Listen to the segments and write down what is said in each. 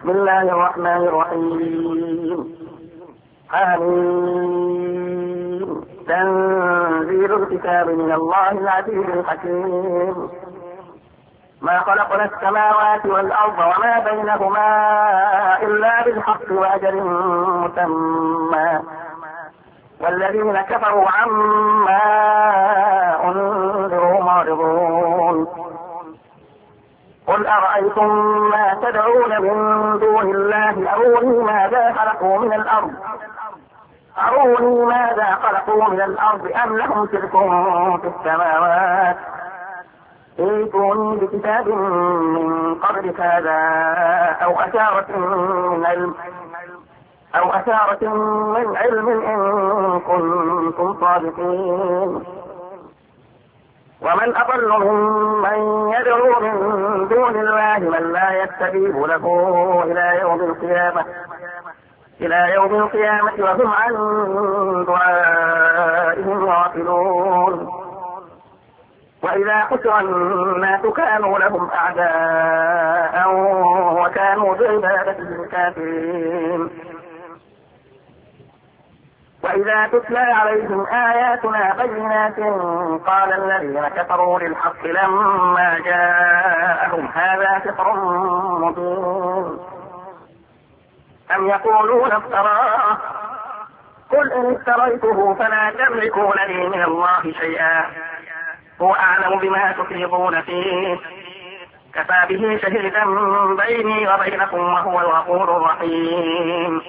بسم الله الرحمن الرحيم. آمين. تنزيل الكتاب من الله العزيز الحكيم. ما خلقنا السماوات والأرض وما بينهما إلا بالحق وأجل مسمى والذين كفروا عما أنذروا معرضون. قل أرأيتم ما تدعون من دون الله أروني ماذا خلقوا من الأرض أم لهم شرك في السماوات ائتوني بكتاب من قبل هذا أو أثارة من علم إن كنتم صادقين. ومن أضل ممن يدعو من دون الله من لا يستجيب له إلى يوم القيامة وهم عن دعائهم غافلون. وإذا حشر الناس كانوا لهم أعداء وكانوا بعبادتهم كافرين. وإذا تتلى عليهم آياتنا بينات قال الذين كفروا للحق لما جاءهم هذا سحر مبين أم يقولون افتراه قل إن افتريته فلا تملكون لي من الله شيئا هو أعلم بما تفيضون فيه كفى به شهيدا بيني وبينكم وهو الغفور الرحيم.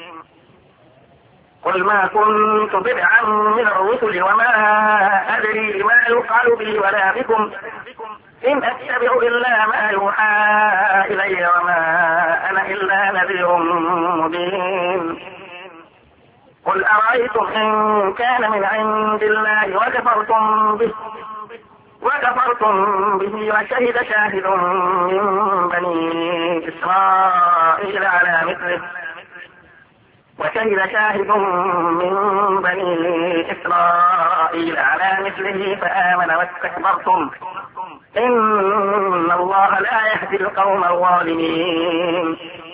قل ما كنت بدعا من الرسل وما أدري ما يفعل بي ولا بكم إن أتبع إلا ما يوحى إلي وما أنا إلا نذير مبين. قل أرأيتم إن كان من عند الله وكفرتم به وشهد شاهد من بني إسرائيل على مثله فآمن واستكبرتم إن الله لا يهدي القوم الظالمين.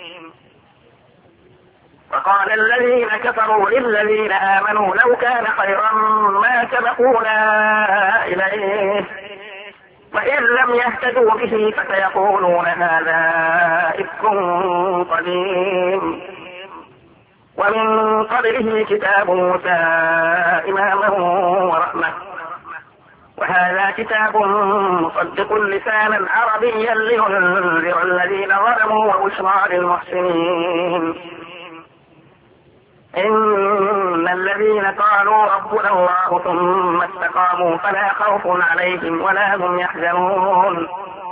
وقال الذين كفروا للذين آمنوا لو كان خيرا ما سبقونا إليه وإن لم يهتدوا به فسيقولون هذا إفك قديم. ومن قبله كتاب موسى إماما ورحمة وهذا كتاب مصدق لسانا عربيا لينذر الذين ظلموا وبشرى للمحسنين. إن الذين قالوا ربنا الله ثم استقاموا فلا خوف عليهم ولا هم يحزنون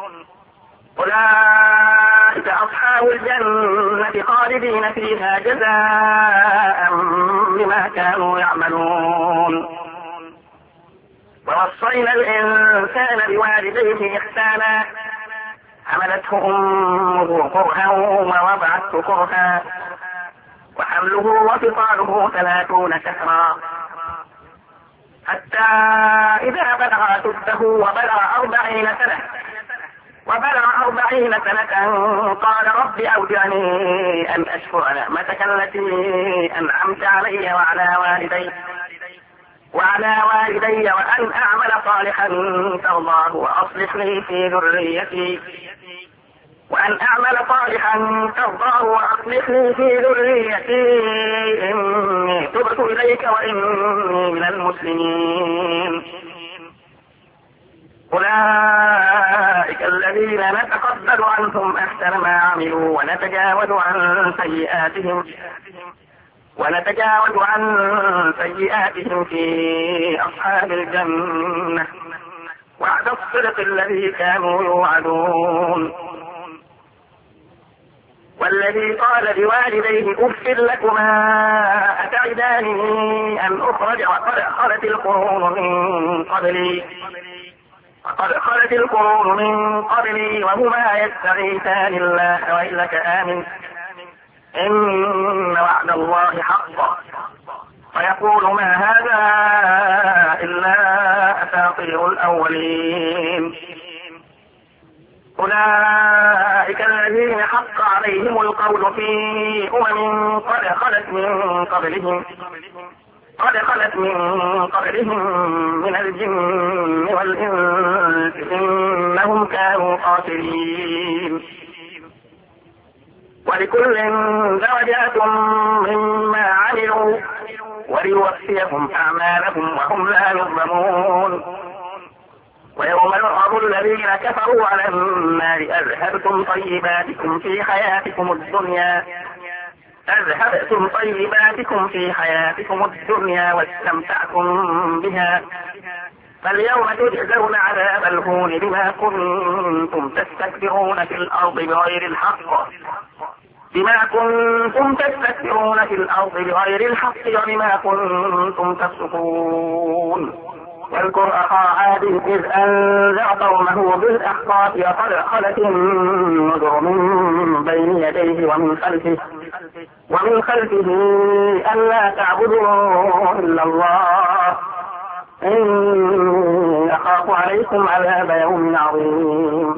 أولئك أصحاب الجنة خالدين فيها جزاء بما كانوا يعملون. ووصينا الإنسان بوالديه إحسانا حملته أمه كرها ووضعته كرها وحمله وفصاله 30 شهرا حتى إذا بلغ أشده وبلغ 40 سنة قال رب أوزعني أن أشكر نعمتك التي أنعمت علي وعلى والدي وأن أعمل صالحا ترضاه وأصلح لي في ذريتي إني تبت إليك وإني من المسلمين. أولئك الذين نتقبل عنهم أحسن ما عملوا ونتجاوز عن سيئاتهم في أصحاب الجنة وعد الصدق الذي كانوا يوعدون. والذي قال لوالديه أف لكما أتعداني أن أخرج وقد خلت القرون من قبلي وهما يستغيثان الله ويلك آمن إن وعد الله حق فيقول ما هذا إلا أساطير الأولين. أولئك الذين حق عليهم القول في أمم قد خلت من قبلهم من الجن والإنس إنهم كانوا خاسرين. ولكل درجات مما عملوا وليوفيهم أعمالهم وهم لا يظلمون. ويوم يعرض الذين كفروا على النار أذهبتم طيباتكم في حياتكم الدنيا واستمتعتم بها فاليوم تجزون عذاب الهون بما كنتم تستكبرون في الأرض بغير الحق وبما كنتم تفسقون. واذكر أخا عاد إذ أنذر قومه بالأحقاف وقد خلت النذر من بين يديه ومن خلفه ألا تعبدوا إلا الله إني أخاف عليكم عذاب يوم عظيم.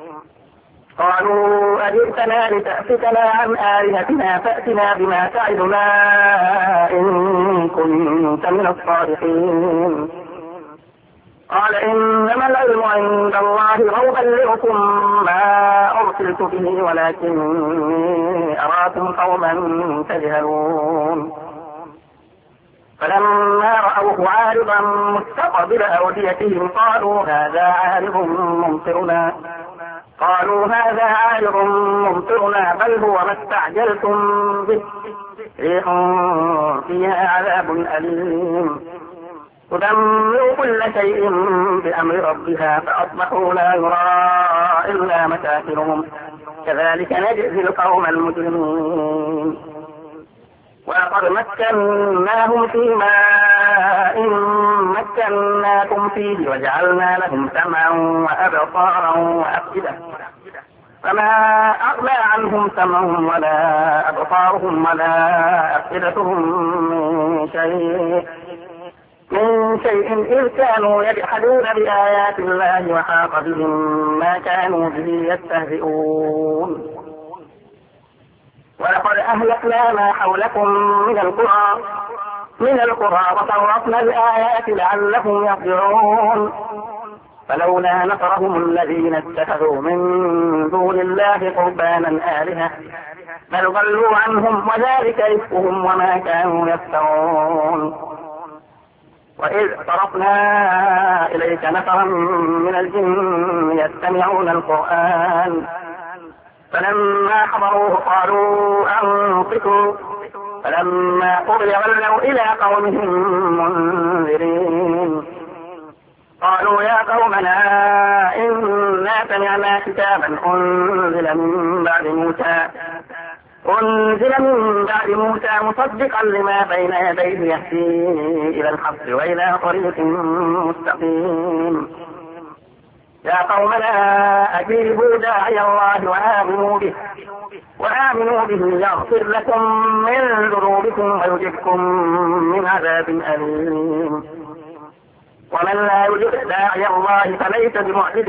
قالوا أجئتنا لتأفكنا عن آلهتنا فأتنا بما تعدنا إن كنت من الصادقين. قال إنما العلم عند الله وأبلغكم ما أرسلت به ولكني أراكم قوما تجهلون. فلما رأوه عارضا مستقبل أوديتهم قالوا هذا عارض ممطرنا بل هو ما استعجلتم به ريح فيها عذاب أليم تدمر كل شيء بأمر ربها فأصبحوا لا يرى إلا مساكنهم كذلك نجزي القوم المجرمين. ولقد مكناهم في ماء مكناكم فيه وجعلنا لهم سمعا وأبصارا وأفئدة فما أغنى عنهم سمعهم ولا أبصارهم ولا أفئدتهم من شيء إذ كانوا يجحدون بآيات الله وحاق بهم ما كانوا به يستهزئون. ولقد أهلكنا ما حولكم من القرى وصرفنا الآيات لعلهم يرجعون. فلولا نصرهم الذين اتخذوا من دون الله قربانا آلهة بل ضلوا عنهم وذلك إفكهم وما كانوا يفترون. وإذ صرفنا إليك نفرا من الجن يستمعون القرآن فلما حضروه قالوا أنصتوا فلما قضي ولوا إلى قومهم منذرين. قالوا يا قومنا إنا سمعنا كتابا أنزل من بعد موسى مصدقا لما بين يديه يهدي إلى الحق وإلى طريق مستقيم. يا قومنا أجيبوا داعي الله وآمنوا به يغفر لكم من ذنوبكم ويجركم من عذاب أليم. ومن لا يجب داعي الله فليس بمعجز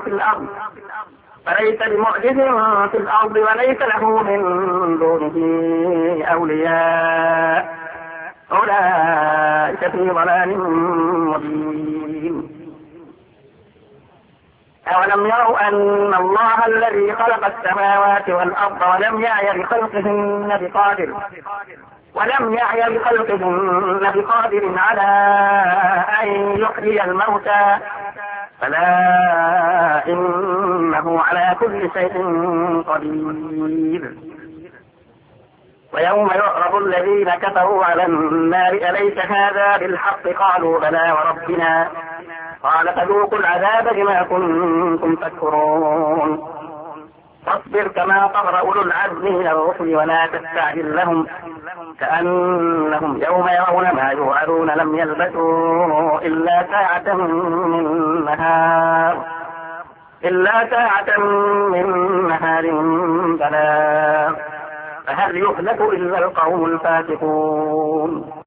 في الأرض وليس له من دونه أولياء أولئك في ضلال مبين. أولم يروا أن الله الذي خلق السماوات والأرض ولم يعي بخلقهن بقادر على أن يحيي الموتى فلا إنه على كل شيء قدير. ويوم يعرض الذين كفروا على النار أليس هذا بالحق قالوا بلى وربنا قال فذوقوا العذاب بما كنتم تكفرون. فاصبر كما صبر أولو العزم من الرسل ولا تستعجل لهم كأنهم يوم يرون ما يوعدون لم يلبثوا إلا ساعة من نهار بلاغ فهل يهلك إلا القوم الفاسقون.